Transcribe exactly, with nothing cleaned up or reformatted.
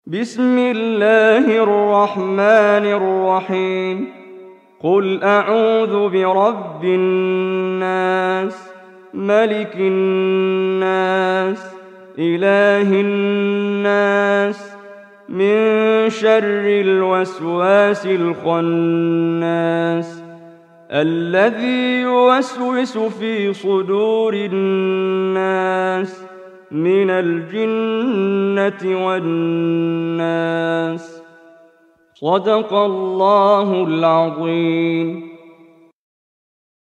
بسم الله الرحمن الرحيم قل أعوذ برب الناس ملك الناس إله الناس من شر الوسواس الخناس الذي يوسوس في صدور الناس من الجنة والناس. صدق الله العظيم.